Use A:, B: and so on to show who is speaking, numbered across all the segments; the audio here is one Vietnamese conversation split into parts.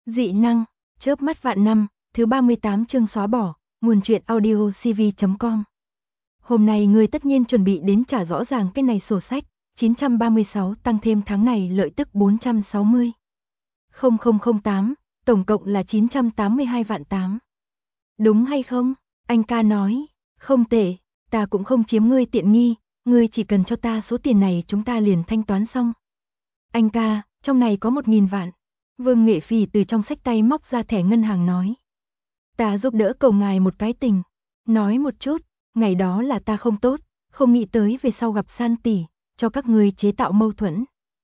A: Dị năng, chớp mắt vạn năm, thứ 38 chương xóa bỏ, nguồn truyện audio cv.com. Hôm nay ngươi tất nhiên chuẩn bị đến trả rõ ràng cái này sổ sách, 936 tăng thêm tháng này lợi tức 460. 0008, tổng cộng là 982 vạn 8. Đúng hay không? Anh ca nói, không tệ, ta cũng không chiếm ngươi tiện nghi, ngươi chỉ cần cho ta số tiền này chúng ta liền thanh toán xong. Anh ca, trong này có 1.000 vạn. Vương Nghệ Phỉ từ trong xách tay móc ra thẻ ngân hàng nói. Ta giúp đỡ cầu ngài một cái tình. Nói một chút, ngày đó là ta không tốt, không nghĩ tới về sau gặp San tỷ, cho các ngươi chế tạo mâu thuẫn.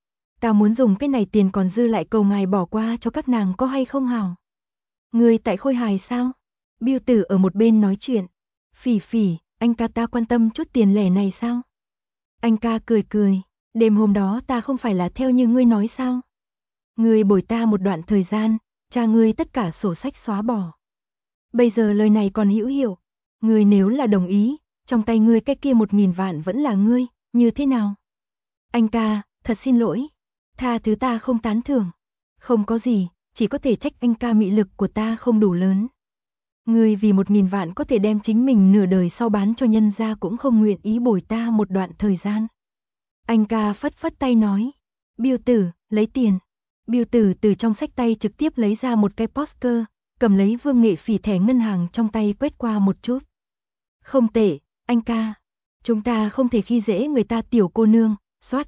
A: Ta muốn dùng cái này tiền còn dư lại cầu ngài bỏ qua cho các nàng có hay không hào? Ngươi tại Khôi Hài sao? Biêu tử ở một bên nói chuyện. Phỉ Phỉ, anh ca ta quan tâm chút tiền lẻ này sao? Anh ca cười cười, đêm hôm đó ta không phải là theo như ngươi nói sao? Ngươi bồi ta một đoạn thời gian, cha ngươi tất cả sổ sách xóa bỏ. Bây giờ lời này còn hữu hiệu, ngươi nếu là đồng ý, trong tay ngươi cái kia 1.000 vạn vẫn là ngươi, như thế nào? Anh ca, thật xin lỗi, tha thứ ta không tán thưởng. Không có gì, chỉ có thể trách anh ca mị lực của ta không đủ lớn. Ngươi vì 1.000 vạn có thể đem chính mình nửa đời sau bán cho nhân gia cũng không nguyện ý bồi ta một đoạn thời gian. Anh ca phất phất tay nói, Biêu tử, lấy tiền. Biêu tử từ trong xách tay trực tiếp lấy ra một cái poster, cầm lấy Vương Nghệ Phỉ thẻ ngân hàng trong tay quét qua một chút. Không tệ, anh ca. Chúng ta không thể khi dễ người ta tiểu cô nương, soát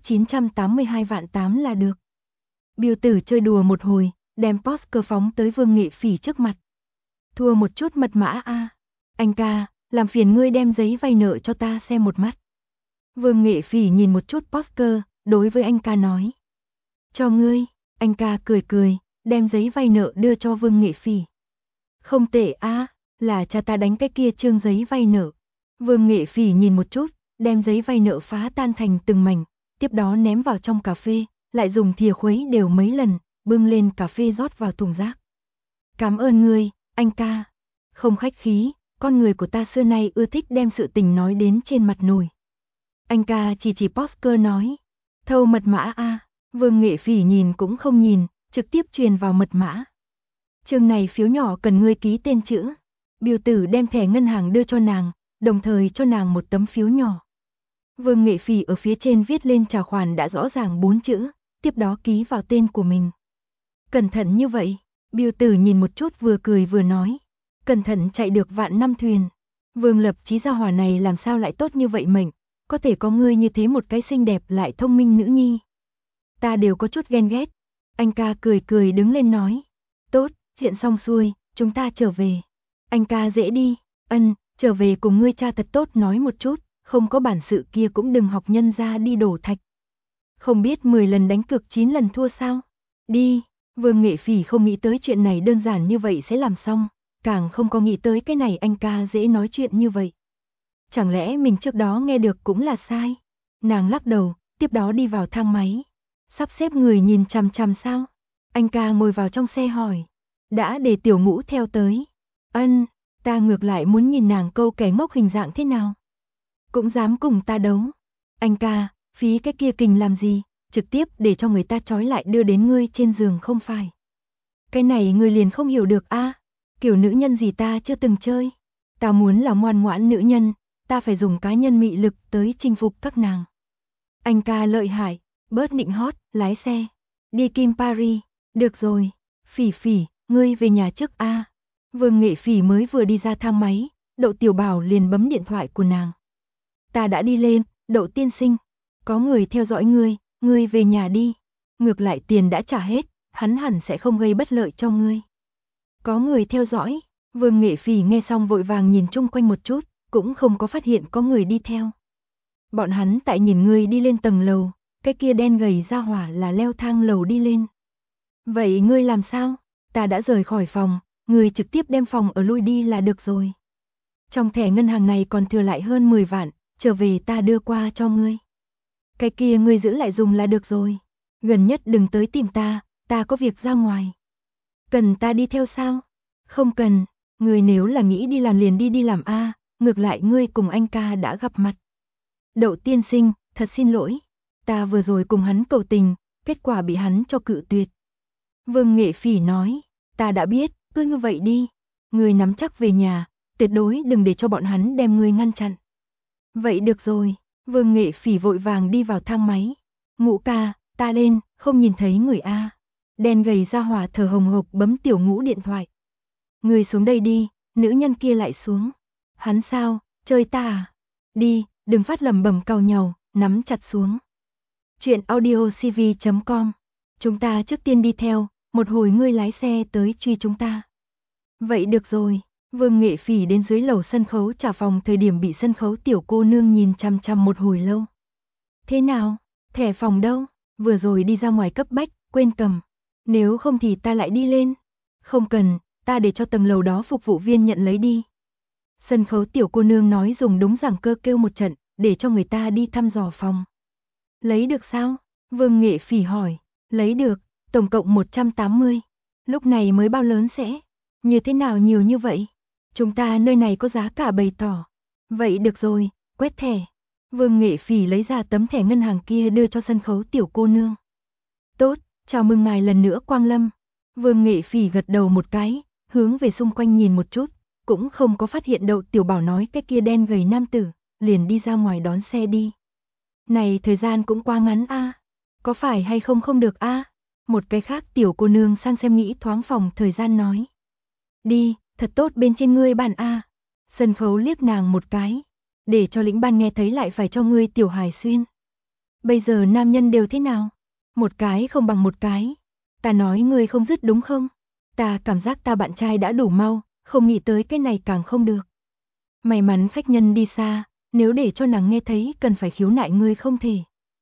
A: 982 vạn 8 là được. Biêu tử chơi đùa một hồi, đem poster phóng tới Vương Nghệ Phỉ trước mặt. Thua một chút mật mã a. Anh ca, làm phiền ngươi đem giấy vay nợ cho ta xem một mắt. Vương Nghệ Phỉ nhìn một chút poster, đối với anh ca nói. Cho ngươi. Anh ca cười cười, đem giấy vay nợ đưa cho Vương Nghệ Phỉ. Không tệ a, là cha ta đánh cái kia trương giấy vay nợ. Vương Nghệ Phỉ nhìn một chút, đem giấy vay nợ phá tan thành từng mảnh, tiếp đó ném vào trong cà phê, lại dùng thìa khuấy đều mấy lần, bưng lên cà phê rót vào thùng rác. Cảm ơn ngươi, anh ca. Không khách khí, con người của ta xưa nay ưa thích đem sự tình nói đến trên mặt nổi. Anh ca chỉ poster nói, thâu mật mã a. Vương Nghệ Phỉ nhìn cũng không nhìn, trực tiếp truyền vào mật mã. Chương này phiếu nhỏ cần ngươi ký tên chữ. Biêu tử đem thẻ ngân hàng đưa cho nàng, đồng thời cho nàng một tấm phiếu nhỏ. Vương Nghệ Phỉ ở phía trên viết lên trả khoản đã rõ ràng 4 chữ, tiếp đó ký vào tên của mình. Cẩn thận như vậy, Biêu tử nhìn một chút vừa cười vừa nói. Cẩn thận chạy được vạn năm thuyền. Vương Lập Chí gia hỏa này làm sao lại tốt như vậy mệnh, có thể có ngươi như thế một cái xinh đẹp lại thông minh nữ nhi. Ta đều có chút ghen ghét. Anh ca cười cười đứng lên nói. Tốt, chuyện xong xuôi, chúng ta trở về. Anh ca dễ đi, trở về cùng ngươi cha thật tốt nói một chút, không có bản sự kia cũng đừng học nhân ra đi đổ thạch. Không biết 10 lần đánh cược 9 lần thua sao? Đi, Vương Nghệ Phỉ không nghĩ tới chuyện này đơn giản như vậy sẽ làm xong, càng không có nghĩ tới cái này anh ca dễ nói chuyện như vậy. Chẳng lẽ mình trước đó nghe được cũng là sai? Nàng lắc đầu, tiếp đó đi vào thang máy. Sắp xếp người nhìn chằm chằm sao? Anh ca ngồi vào trong xe hỏi. Đã để Tiểu Ngũ theo tới. Ta ngược lại muốn nhìn nàng câu kẻ ngốc hình dạng thế nào. Cũng dám cùng ta đấu. Anh ca, phí cái kia kình làm gì, trực tiếp để cho người ta trói lại đưa đến ngươi trên giường không phải. Cái này ngươi liền không hiểu được a, kiểu nữ nhân gì ta chưa từng chơi. Ta muốn là ngoan ngoãn nữ nhân, ta phải dùng cá nhân mị lực tới chinh phục các nàng. Anh ca lợi hại. Bớt nịnh hót, lái xe. Đi Kim Paris. Được rồi. Phỉ Phỉ, ngươi về nhà trước a. Vương Nghệ Phỉ mới vừa đi ra thang máy, Đậu Tiểu Bảo liền bấm điện thoại của nàng. Ta đã đi lên, Đậu tiên sinh. Có người theo dõi ngươi về nhà đi. Ngược lại tiền đã trả hết, hắn hẳn sẽ không gây bất lợi cho ngươi. Có người theo dõi. Vương Nghệ Phỉ nghe xong vội vàng nhìn chung quanh một chút, cũng không có phát hiện có người đi theo. Bọn hắn tại nhìn ngươi đi lên tầng lầu. Cái kia đen gầy ra hỏa là leo thang lầu đi lên. Vậy ngươi làm sao? Ta đã rời khỏi phòng, ngươi trực tiếp đem phòng ở lui đi là được rồi. Trong thẻ ngân hàng này còn thừa lại hơn 10 vạn, trở về ta đưa qua cho ngươi. Cái kia ngươi giữ lại dùng là được rồi. Gần nhất đừng tới tìm ta có việc ra ngoài. Cần ta đi theo sao? Không cần, ngươi nếu là nghĩ đi làm liền đi làm a, ngược lại ngươi cùng anh ca đã gặp mặt. Đậu tiên sinh, thật xin lỗi. Ta vừa rồi cùng hắn cầu tình, kết quả bị hắn cho cự tuyệt. Vương Nghệ Phỉ nói, Ta đã biết, cứ như vậy đi. Ngươi nắm chắc về nhà, tuyệt đối đừng để cho bọn hắn đem ngươi ngăn chặn. Vậy được rồi, Vương Nghệ Phỉ vội vàng đi vào thang máy. Ngũ ca, ta lên, không nhìn thấy người a. Đen gầy ra hỏa thở hồng hộc bấm Tiểu Ngũ điện thoại. Người xuống đây đi, nữ nhân kia lại xuống. Hắn sao, chơi ta à? Đi, đừng phát lẩm bẩm càu nhàu, nắm chặt xuống. Chuyện audiocv.com. Chúng ta trước tiên đi theo, một hồi ngươi lái xe tới truy chúng ta. Vậy được rồi, Vương Nghệ Phỉ đến dưới lầu sân khấu trả phòng thời điểm bị sân khấu tiểu cô nương nhìn chằm chằm một hồi lâu. Thế nào, thẻ phòng đâu? Vừa rồi đi ra ngoài cấp bách, quên cầm. Nếu không thì ta lại đi lên. Không cần, ta để cho tầng lầu đó phục vụ viên nhận lấy đi. Sân khấu tiểu cô nương nói dùng đúng giảng cơ kêu một trận, để cho người ta đi thăm dò phòng. Lấy được sao? Vương Nghệ Phỉ hỏi. Lấy được, tổng cộng 180. Lúc này mới bao lớn sẽ? Như thế nào nhiều như vậy? Chúng ta nơi này có giá cả bày tỏ. Vậy được rồi, quét thẻ. Vương Nghệ Phỉ lấy ra tấm thẻ ngân hàng kia đưa cho sân khấu tiểu cô nương. Tốt, chào mừng ngài lần nữa quang lâm. Vương Nghệ Phỉ gật đầu một cái, hướng về xung quanh nhìn một chút, cũng không có phát hiện Đậu Tiểu Bảo nói cái kia đen gầy nam tử, liền đi ra ngoài đón xe đi. Này thời gian cũng quá ngắn a, có phải hay không không được a? Một cái khác tiểu cô nương sang xem nghĩ thoáng phòng thời gian nói. Đi, thật tốt bên trên ngươi bàn a. Sân khấu liếc nàng một cái, để cho lĩnh ban nghe thấy lại phải cho ngươi tiểu hài xuyên. Bây giờ nam nhân đều thế nào? Một cái không bằng một cái. Ta nói ngươi không dứt đúng không? Ta cảm giác ta bạn trai đã đủ mau, không nghĩ tới cái này càng không được. May mắn khách nhân đi xa, nếu để cho nàng nghe thấy cần phải khiếu nại ngươi không thể.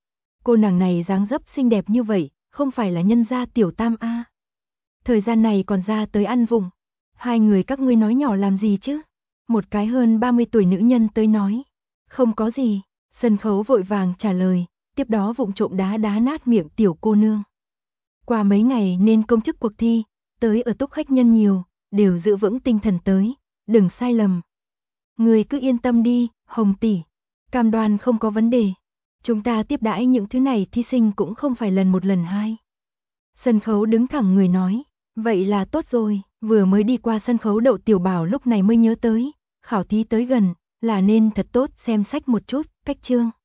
A: Cô nàng này dáng dấp xinh đẹp như vậy, không phải là nhân gia tiểu tam a. Thời gian này còn ra tới ăn vùng. Hai người các ngươi nói nhỏ làm gì chứ? Một cái hơn 30 tuổi nữ nhân tới nói. Không có gì, sân khấu vội vàng trả lời, tiếp đó vụng trộm đá nát miệng tiểu cô nương. Qua mấy ngày nên công chức cuộc thi, tới ở túc khách nhân nhiều, đều giữ vững tinh thần tới, đừng sai lầm. Người cứ yên tâm đi, Hồng tỷ, cam đoan không có vấn đề. Chúng ta tiếp đãi những thứ này thí sinh cũng không phải lần một lần hai. Sân khấu đứng thẳng người nói, vậy là tốt rồi, vừa mới đi qua sân khấu Đậu Tiểu Bảo lúc này mới nhớ tới, khảo thí tới gần, là nên thật tốt xem sách một chút, cách chương.